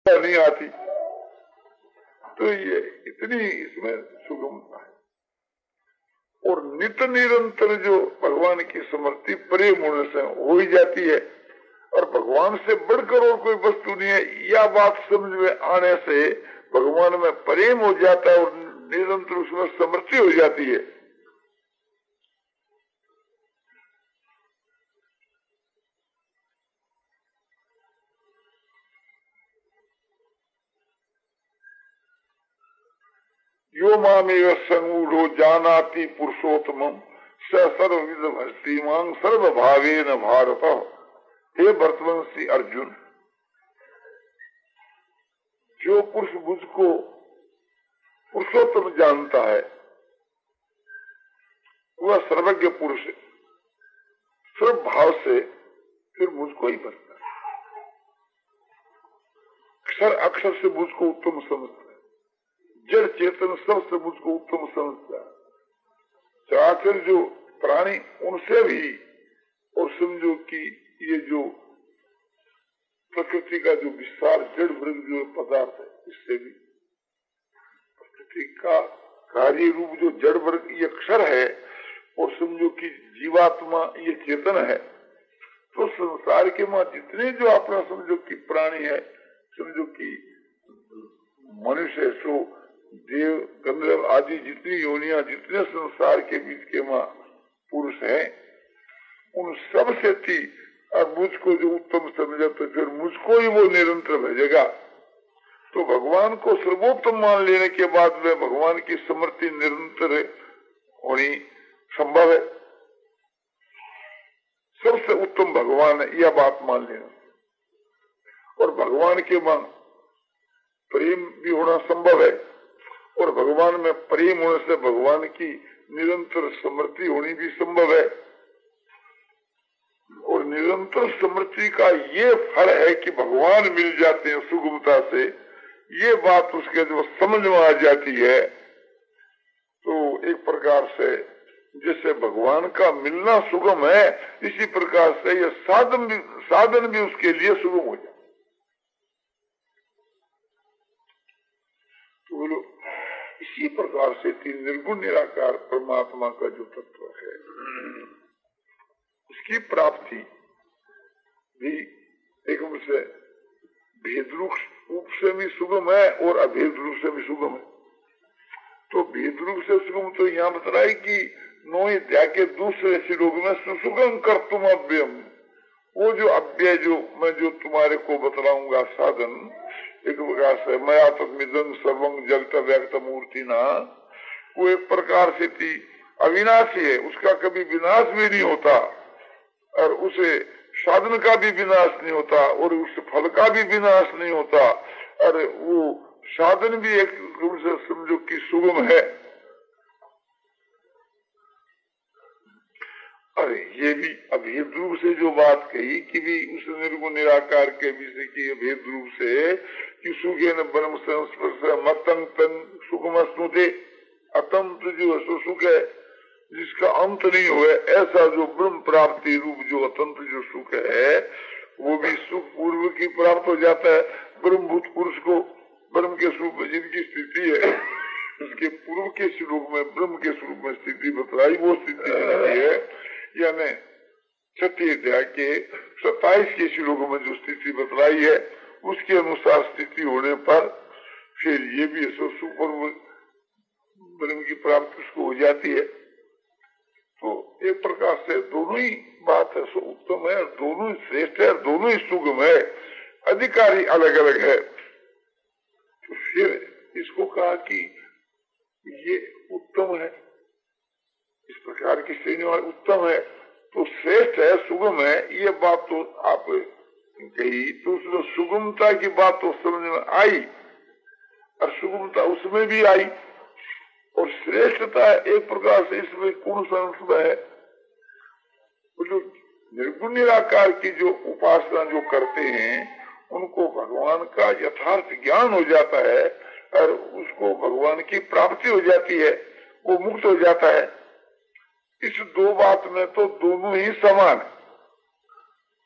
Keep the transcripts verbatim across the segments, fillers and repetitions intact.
नहीं आती। तो ये इतनी इसमें सुगमता है। और नित निरंतर जो भगवान की स्मृति प्रेम होने से हो ही जाती है, और भगवान से बढ़कर और कोई वस्तु नहीं है, यह बात समझ में आने से भगवान में प्रेम हो जाता है और निरंतर उसमें समृद्धि हो जाती है। यो मामेव संगूढ़ो जानाति पुरुषोत्तमं स सर्वविद भक्तिमान् सर्वभावेन भारत। हे भरतवंशी अर्जुन, जो पुरुष मुझको पुरुषोत्तम जानता है वह सर्वज्ञ पुरुष है, सर्व भाव से फिर मुझको ही भरता है। अक्षर अक्षर से मुझको उत्तम समझता है, जड़ चेतन सबसे मुझको उत्तम समझता है। चराचर जो प्राणी उनसे भी, और समझो कि ये जो प्रकृति का जो विस्तार जड़ मृग जो पदार्थ है, इससे भी प्रकृति का कार्य रूप जो जड़ वर्ग ये अक्षर है, और समझो कि जीवात्मा ये चेतन है। तो संसार के मां जितने जो अपना समझो कि प्राणी है, समझो कि मनुष्य सो देव गंधर्व आदि जितनी योनियां, जितने संसार के बीच के मां पुरुष है, उन सब से थी और मुझको जो उत्तम समझे तो फिर मुझको ही वो निरंतर भेजेगा। तो भगवान को सर्वोत्तम मान लेने के बाद में भगवान की स्मृति निरंतर होनी संभव है। सबसे उत्तम भगवान है, यह बात मान लेना। और भगवान के मन प्रेम भी होना संभव है, और भगवान में प्रेम होने से भगवान की निरंतर स्मृति होनी भी संभव है। और निरंतर स्मृति का ये फल है कि भगवान मिल जाते हैं सुगमता से। ये बात उसके जो समझ में आ जाती है, तो एक प्रकार से जैसे भगवान का मिलना सुगम है, इसी प्रकार से ये साधन भी साधन भी उसके लिए सुगम हो जाए। तो बोलो, इसी प्रकार से तीन निर्गुण निराकार परमात्मा का जो तत्व है, उसकी प्राप्ति भी एक से भेद रूप से भी सुगम है और अभेद रूप से भी सुगम है। तो भेद रूप से सुगम तो यहाँ बता रहा है कि नो अध्याय के दूसरे श्लोक में सुसुगम कर तुम अव्ययम, वो जो अव्यय जो मैं जो तुम्हारे को बतलाऊंगा साधन, एक प्रकार से मया तस्मिदं सर्वं जगत व्यक्त मूर्ति ना, वो एक प्रकार से थी अविनाशी है, उसका कभी विनाश भी नहीं होता, और उसे साधन का भी विनाश नहीं होता, और उस फल का भी विनाश नहीं होता, और वो साधन भी एक रूप से समझो कि सुगम है। अरे ये भी अभेद रूप से जो बात कही कि भी उस निर्गुण निराकार के विषय की अभेद रूप से कि सुखे न ब्रह्म संस्पर्श मतंग तंग सुखम स्नुते, अतंत जो है सुख है जिसका अंत नहीं हुआ, ऐसा जो ब्रह्म प्राप्ति रूप जो अतंत जो सुख है, वो भी सुख पूर्व की प्राप्त हो जाता है। ब्रह्मभूत पुरुष को ब्रह्म के स्वरूप में जिनकी स्थिति है, उसके पूर्व के श्लोक में ब्रह्म के स्वरूप में स्थिति बतलाई, वो स्थिति है, यानी छठी अध्याय के सत्ताईस के श्लोक में जो स्थिति बतलाई है, उसके अनुसार स्थिति होने पर फिर ये भी सुपर ब्रह्म की प्राप्ति उसको हो जाती है। तो एक प्रकार से दोनों ही बात है, सो उत्तम है, दोनों ही श्रेष्ठ है, दोनों ही सुगम है, अधिकारी अलग अलग है। तो फिर इसको कहा कि ये उत्तम है, इस प्रकार की श्रेणी वाले उत्तम है, तो श्रेष्ठ है, सुगम है, ये बात तो आप कही, तो उसमें सुगमता की बात तो समझ में आई, और सुगमता उसमें भी आई, और श्रेष्ठता एक प्रकार से इसमें कौन सा अंश है, जो निर्गुण निराकार की जो उपासना जो करते हैं, उनको भगवान का यथार्थ ज्ञान हो जाता है, और उसको भगवान की प्राप्ति हो जाती है, वो मुक्त हो जाता है। इस दो बात में तो दोनों ही समान है।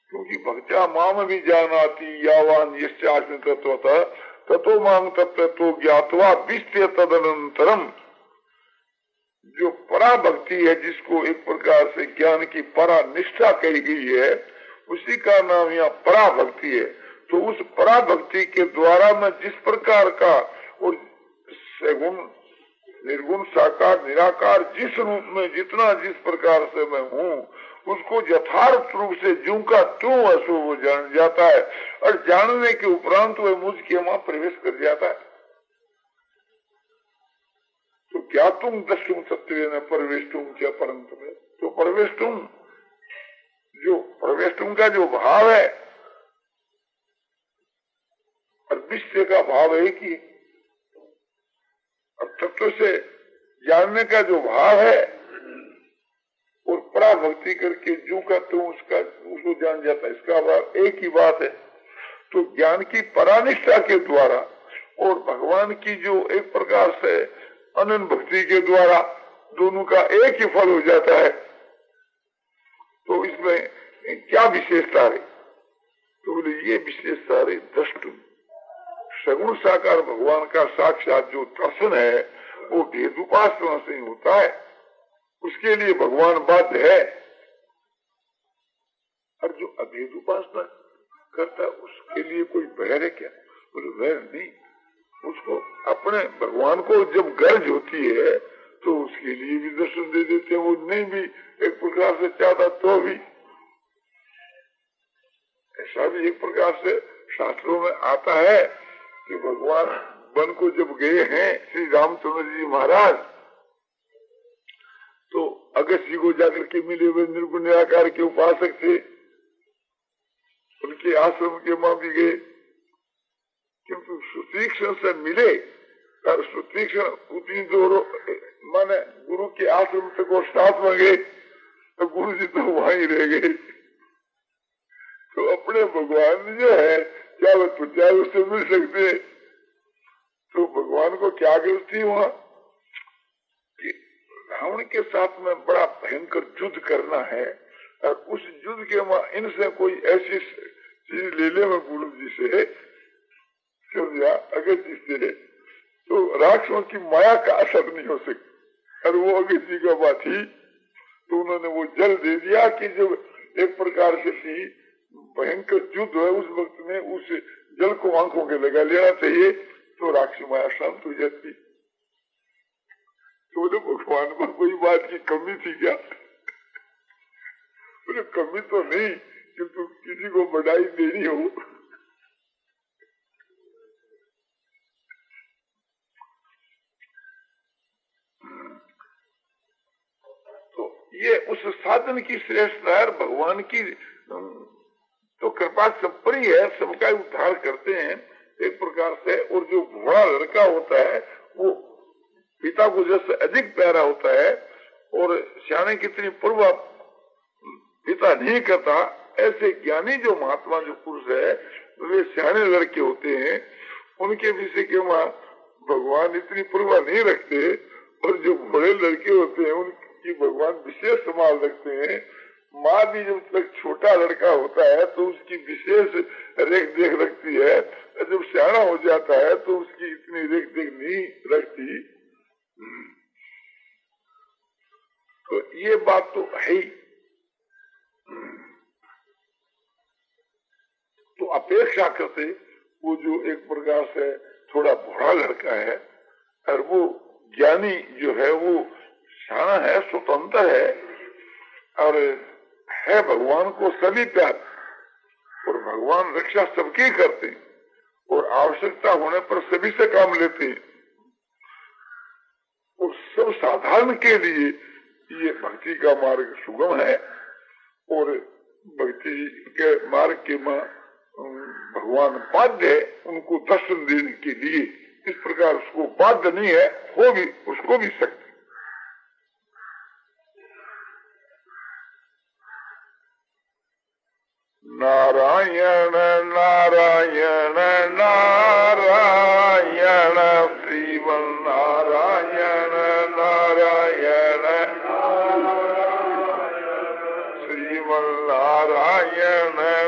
क्योंकि भक्त्या माम भी जानाति यावान यस्यास्मिन् तत्त्वतः ततो माम तत्व तो ज्ञातवा विस्त्य तदनंतरम। जो परा भक्ति है, जिसको एक प्रकार से ज्ञान की परा निष्ठा कही गई है, उसी का नाम यहाँ परा भक्ति है। तो उस परा भक्ति के द्वारा मैं जिस प्रकार का और सगुण निर्गुण साकार निराकार जिस रूप में जितना जिस प्रकार से मैं हूँ, उसको यथार्थ रूप से ज्यों का त्यों अशुभ जान जाता है, और जानने के उपरांत वह मुझ के वहां प्रवेश कर जाता है। तो क्या तुम दस्युम सत्य न परवेष्टुम क्या परंत में, तो परवेष्टुम जो परवेष्टुम का जो भाव है और विश्व का भाव एक ही, और तत्व से जानने का जो भाव है और पराभक्ति करके जो का तो उसका उसको जान जाता है, इसका भाव एक ही बात है। तो ज्ञान की परानिष्ठा के द्वारा और भगवान की जो एक प्रकार से अनन्य भक्ति के द्वारा दोनों का एक ही फल हो जाता है। तो इसमें क्या विशेषता है? तो बोले ये विशेषता है दृष्टि सगुण साकार भगवान का साक्षात जो दर्शन है वो भेद उपासना से होता है, उसके लिए भगवान बाध्य है। और जो अभेद उपासना करता है उसके लिए कोई बैर है क्या? बोले बैर नहीं, उसको अपने भगवान को जब गर्ज होती है तो उसके लिए भी दर्शन दे देते हैं। वो नहीं भी एक प्रकार से चाहता तो भी, ऐसा भी एक प्रकार से शास्त्रों में आता है कि भगवान वन को जब गए हैं श्री रामचंद्र जी महाराज, तो अगस्त जी को जाकर के मिले हुए निर्गुण निराकार के उपासक थे, उनके आश्रम के मां भी गए, किंतु सुतीक्षण से मिले और सुतीक्षण उतनी दूर माने गुरु के आश्रम तक वो साथ में गए तो गुरु जी तो वहीं रह गए। तो अपने भगवान जो है क्या वो तुझा उससे मिल सकते? तो भगवान को क्या गलती हुआ कि रावण के साथ में बड़ा भयंकर युद्ध करना है, और उस युद्ध के वहां इनसे कोई ऐसी चीज ले ले मैं गुरु जी से समझा अगस्त जी से, तो राक्षसों की माया का असर नहीं हो सकता। और वो अगस्त जी का बात थी, तो उन्होंने वो जल दे दिया कि जब एक प्रकार से थी भयंकर युद्ध है उस वक्त में उस जल को आंखों के लगा लेना चाहिए तो राक्षस माया शांत हो जाती। तो बोले भगवान को कोई बात की कमी थी क्या? बोले कमी तो नहीं, किंतु किसी को बधाई देनी हो। तो ये उस साधन की श्रेष्ठता है, भगवान की तो कृपा सब पर ही है, सबका उद्धार करते हैं एक प्रकार से। और जो घोड़ा लड़का होता है वो पिता को जैसे अधिक प्यारा होता है, और सियाने कितनी पूर्व पिता नहीं करता, ऐसे ज्ञानी जो महात्मा जो पुरुष है वे सियाने लड़के होते हैं, उनके विषय के वहां भगवान इतनी पूर्वा नहीं रखते। और जो बड़े लड़के होते हैं उनकी भगवान विशेष संभाल रखते हैं। माँ भी जब तक छोटा लड़का होता है तो उसकी विशेष रेख देख रखती है, जब सियाना हो जाता है तो उसकी इतनी रेख देख नहीं रखती। तो ये बात तो है ही। तो अपेक्षा करते वो जो एक प्रकार से थोड़ा बड़ा लड़का है और वो ज्ञानी जो है वो सियाना है, स्वतंत्र है और है भगवान को सभी प्यार, और भगवान रक्षा सबकी करते और आवश्यकता होने पर सभी से काम लेते हैं। और सब साधारण के लिए ये भक्ति का मार्ग सुगम है, और भक्ति के मार्ग के मां भगवान बाध्य है उनको दर्शन देने के लिए। इस प्रकार उसको बाध्य नहीं है, हो भी उसको भी सकते। नारायण नारायण नारायण श्रीमन नारायण नारायण श्रीमन नारायण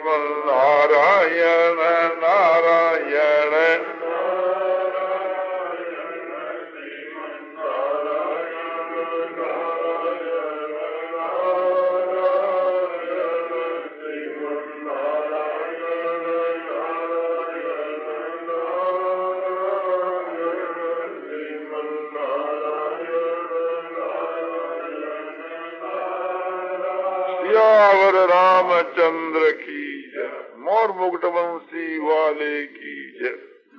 श्रीमन नारायण नारायण सियावर रामचंद्र की जय। मोर मुकुट वंशी वाले की जय।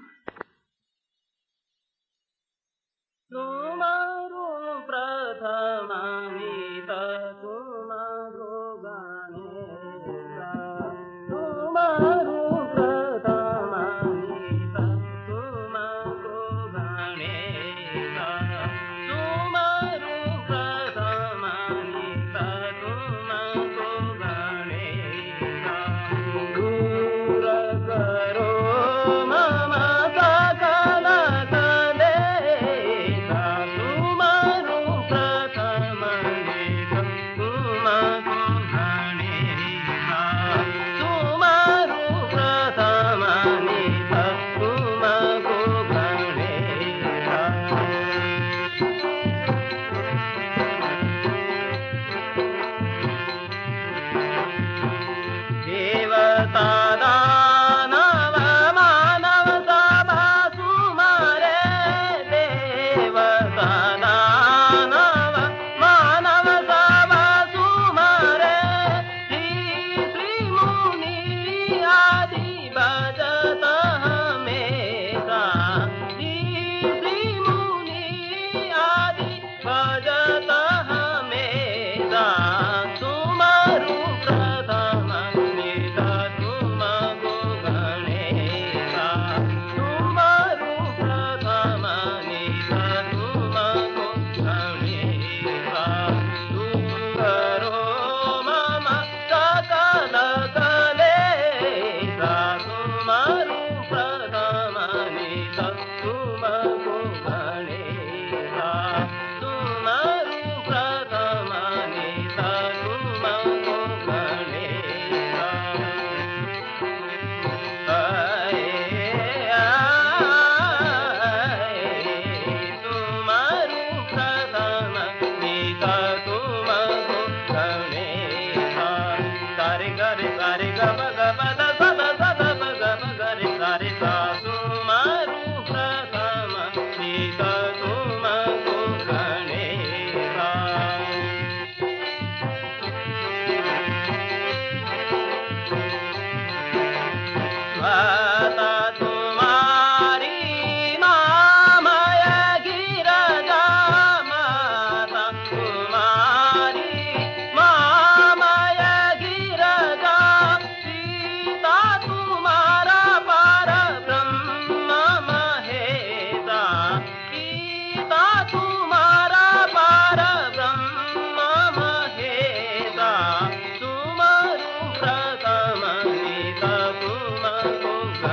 तुम्हारो प्रथम गीत तुम्हारो गणेशा तुम्हारो प्रथम गीत तुम्हारो गणेशा तुम्हारो प्रथम गीत तुम्हारो गणेशा दूर करो मम सकल कलेशा तुम्हारो प्रथम गीत तुम्हारो गणेशा तुम्हारो प्रथम गीत तुम्हारो गणेशा देवता दानव मानव सभा सुमरे देवता दानव मानव सभा सुमरे श्री श्री मुनि आदि भजत हमेशा श्री श्री मुनि आदि भजत हमेशा तुम्हारो प्रथम गीत तुम्हारो गणेशा तुम्हारो प्रथम गीत तुम्हारो गणेशा दूरो मम सकल कलेशा तुम्हारो प्रथम गीत तुम्हारो गणेशा तुम्हारो प्रथम गीत तुम्हारो गणेशा आए आए तुम्हारो प्रथम गीत तुम्हारो गणेशा सारे गरे सारे ग ब ग ब द स द स द ब ग ब गरे सारे सा तुम्हारो प्रथम गीत तुम्हारो गणेशा माता तुम्हारी मामय गिरजा माता तुम्हारी मामय गिरजा सीता तुम्हारा पर ब्रह्म महेशा सीता तुम्हारा पर ब्रह्म महेशा तुम्हारो प्रथम गीत तुम्हारो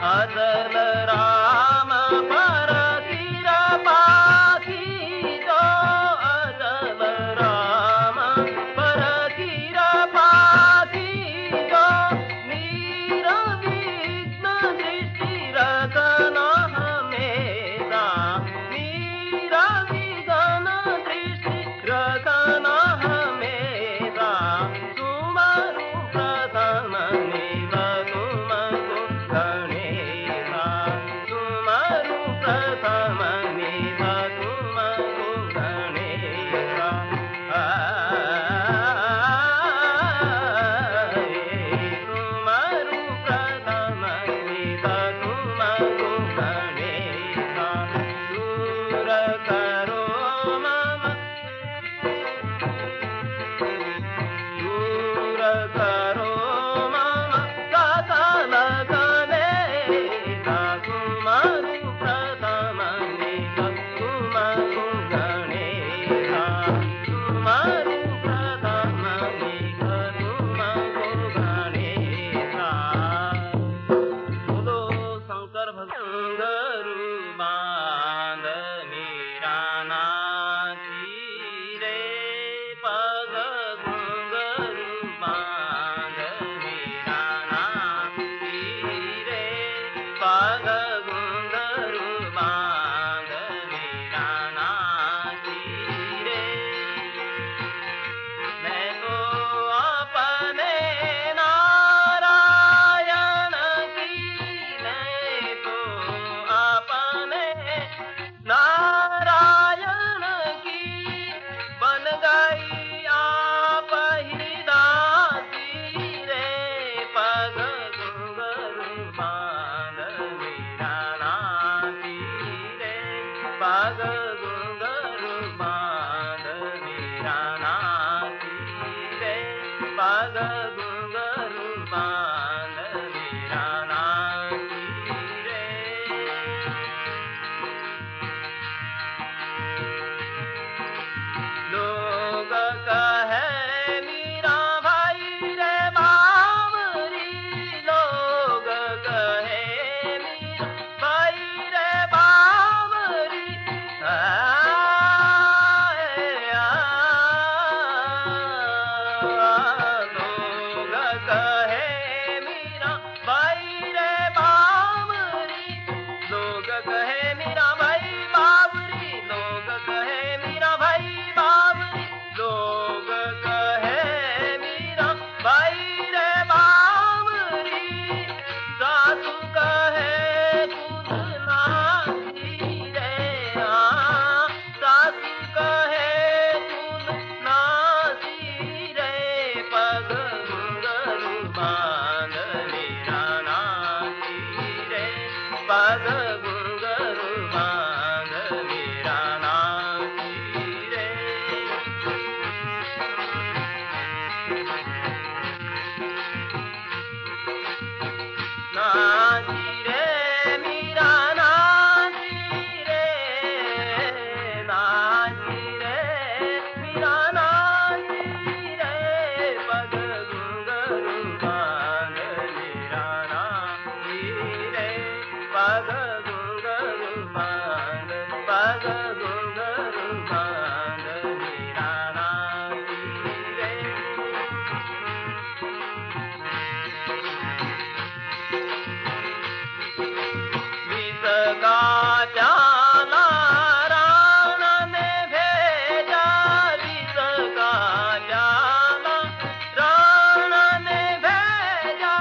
अचल राम पर कृपा कीजो, अचल राम पर कृपा कीजो, निरविघ्न दृष्टि रखना हमेशा, निरविघ्न दृष्टि रखना हमेशा, तुम्हारू प्रथम निव तुमको गणेशा, तुम्हारू प्रथम निव तुमको गणेशा। तुम्हारू प्रथम निव तुमको गणेशा, दूर करो मम दूर करो मम सकल कलेशा, तुम्हारू प्रथम निव तुमको गणेशा, तुम्हारू प्रथम निव तुमको गणेशा। बोलो शंकर भगवान गुरु बांध मेरा नाची रे, पग घुंघरू बांध मेरा नाची रे, पग घुंघरू बांध मेरा नाची रे। मैं तो अपने नारायण की, मैं तो अपने नारायण की बन गई आप ही दासी रे, पग घुंघरू बांध मेरा नाची रे, पग घुंघरू बांध मेरा नाची रे, पग घुंघरू बांध मेरा नाची रे। लोग कहे मीरा भाई रे बावरी, लोग कहे मीरा भाई रे बावरी, आए आ, लोग कहे मीरा भाई रे बावरी, लोग कहे मीरा भाई बावरी, लोग कहे मीरा भाई बावरी, लोग कहे मीरा भाई रे बावरी, सासू कहे दूध नासी रे, आ, सासू कहे दूध नासी रे, पग घुंघरू बांध मेरा नाची रे, पग घुंघरू बांध मेरा नाची रे। नाची रे मीरा नाची रे, नाची रे मीरा नाची रे, पग घुंघरू बांध मेरा नाची रे, पग घुंघरू बांध, पग घुंघरू बांध मेरा नाची रे। विष का प्याला राण ने भेजा, विष का प्याला राण ने भेजा,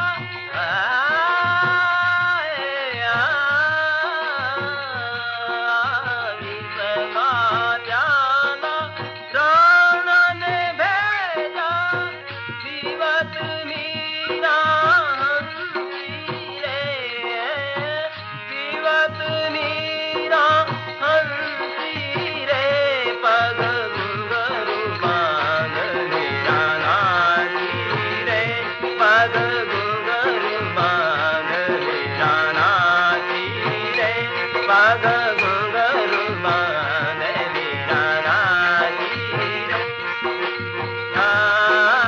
आए आ, विष का प्याला राण ने भेजा, जीवत मीरा हंसी रे, जीवत मीरा हंसी रे, पग घुंघरू बांध मेरा नाची रे, पग घुंघरू बांध मेरा नाची रे, पग घुंघरू बांध मेरा नाची रे। आ,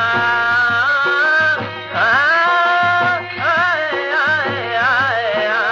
आ, आए, आए, आए, आए,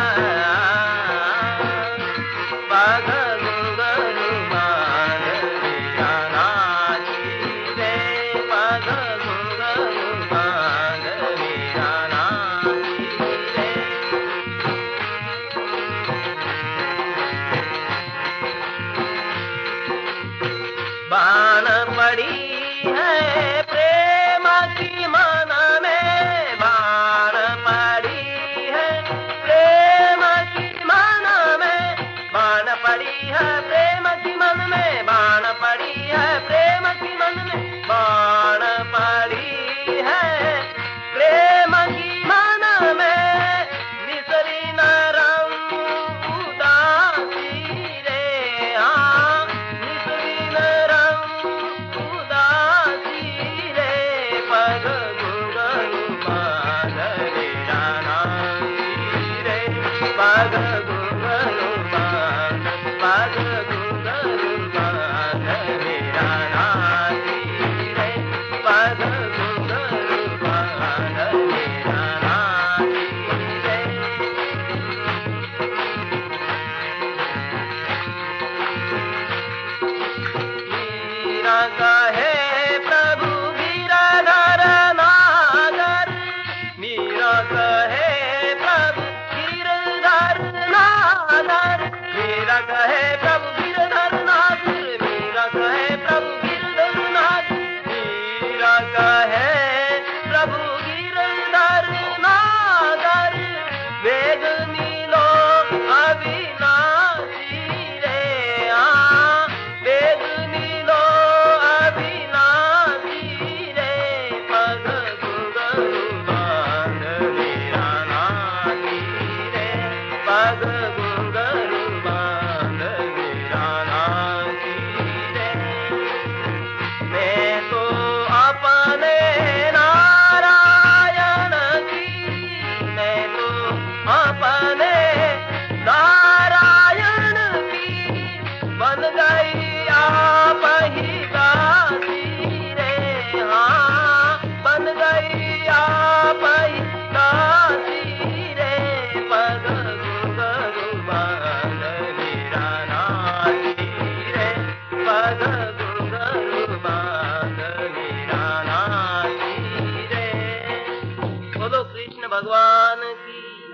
भगवान की।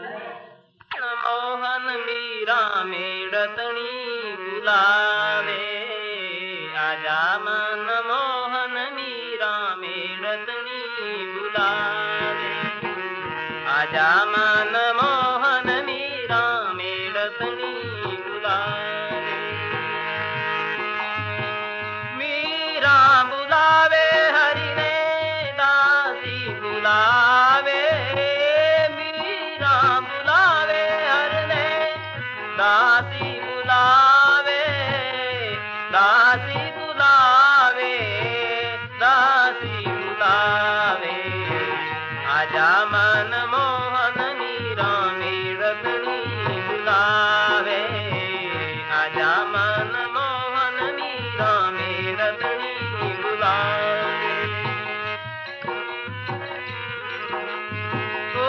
मोहन मीरा मेड़तनी बुलावे, आजा मन मोहन मीरा मेड़तनी बुलावे, आजा मन मोहन मीरा मेड़तनी बुलावे। मीरा बुलावे हरि ने दासी बुलावे, मीरा बुलावे हरि ने दासी बुलावे, दासी बुलावे, दासी बुलावे, आजा मन मोहन मीरा मेड़तनी बुलावे, आजा मन मोहन मीरा मेड़तनी बुलावे। ओ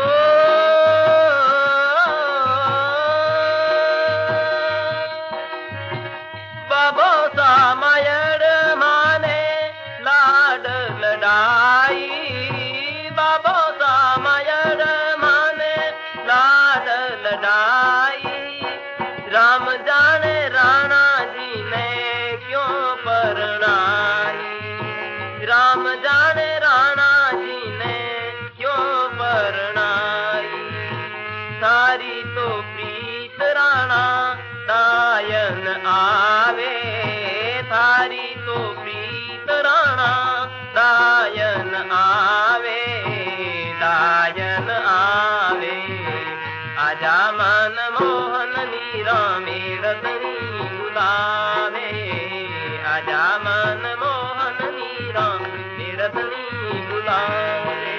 बाबो सा मायड़ माने लाड लड़ाई, बाबो सा मायड़ माने लाड लड़ाई। राम जाने राणा जी ने क्यों परणाई, राम जाने राणा जी ने क्यों परणाई। सारी तो प्रीत राणा दायन आवे, थारी तो प्रीत राणा दायन आवे, दायन आवे, आजा मन मोहन मीरा मेड़तनी बुलावे, आजा मन मोहन मीरा मेड़तनी बुलावे।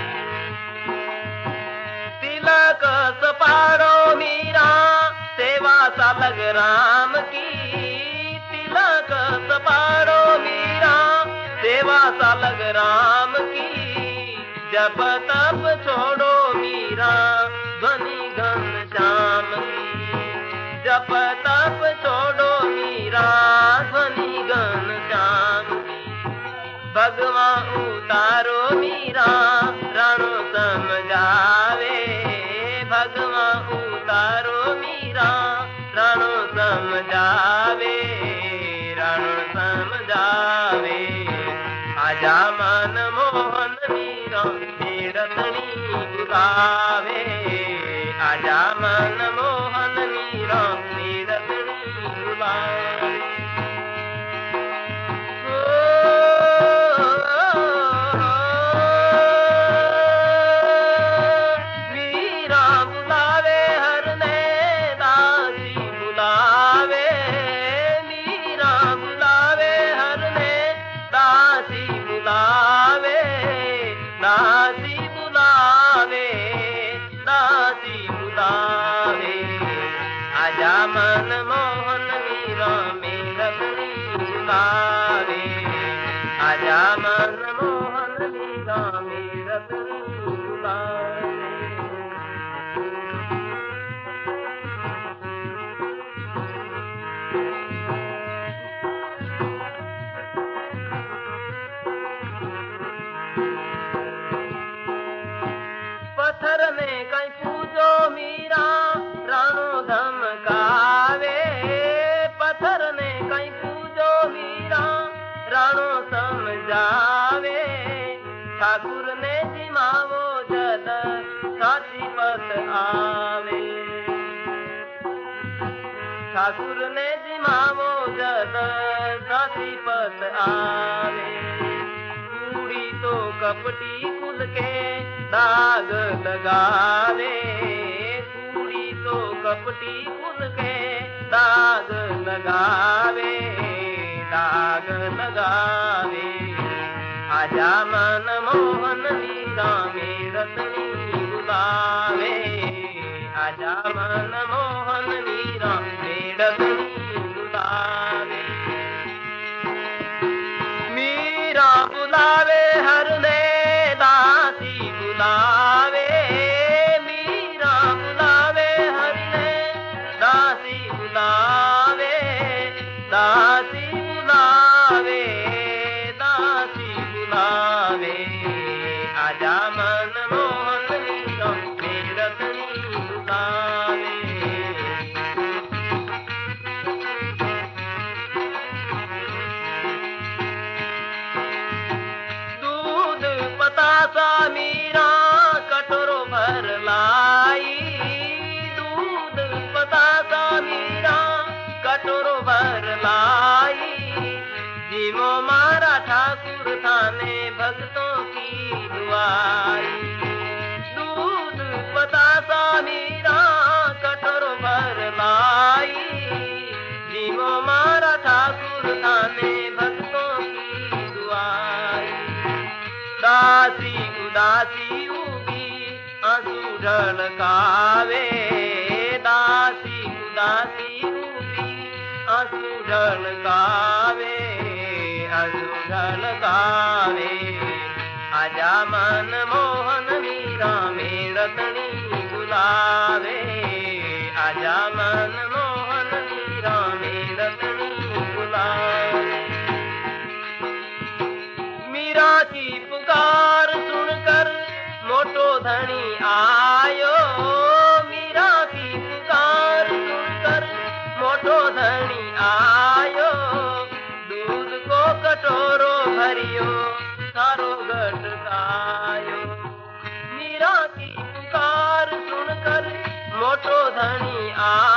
तिलक सपारो मीरा सेवा सालग राम की, तिलक सपारो मीरा सेवा सालग राम की। जप तप छोड़ो मीरा ध्वनि घन श्याम की, जप तप छोड़ो मीरा ध्वनि घन श्याम की। भगवान उतारो मीरा राणो समझावे, भगवान उतारो मीरा राणो समझावे, राणो समझावे, आजा मन मोहन मीरा मेड़तनी बुलावे, आजा मन मोहन मीरा मेड़तनी बुलावे। मीरा बुलावे हर ने दासी बुलावे, मीरा बुलावे हर ने दासी बुलावे, दासी बुलावे, दासी बुलावे, आजा मन मोहन मीरा मेड़तनी बुलावे, आजा मन मोहन मीरा मेड़तनी बुलावे। पत्थर ने कहीं पूजो मीरा राणो धमकावे, पत्थर ने कहीं पूजो मीरा राणो समझावे। ठाकुर ने जिमावो जद साची पत आवे, ठाकुर ने जिमावो जद साची पत आवे। कूड़ी तो कपटी खुल के दाग लगावे, कूड़ी तो कपटी खुल के दाग लगावे, दाग लगावे, आजा मन मोहन मीरा मेड़तनी बुलावे, आजा मन मोहन मीरा मेड़तनी बुलावे। मीरा बुलावे हर ने दासी बुलावे, मीरा बुलावे हर ने दासी बुलावे, दासी बुलावे, दासी बुलावे, आजा मन मोहन मीरा ढलकावे दासी उदासी रूपी आंसू ढलकावे आंसू ढलकावे आजा मन मोहन मीरा मेरतनी बुलावे आजा मन मोहन मीरा मेरतनी बुलावे मीरा की पुकार सुनकर मोटो धनी आयो मीरा की पुकार सुनकर मोटो धनी आयो दूध को कटोरो भरियो सारो गटकायो मीरा की पुकार सुनकर मोटो धनी आयो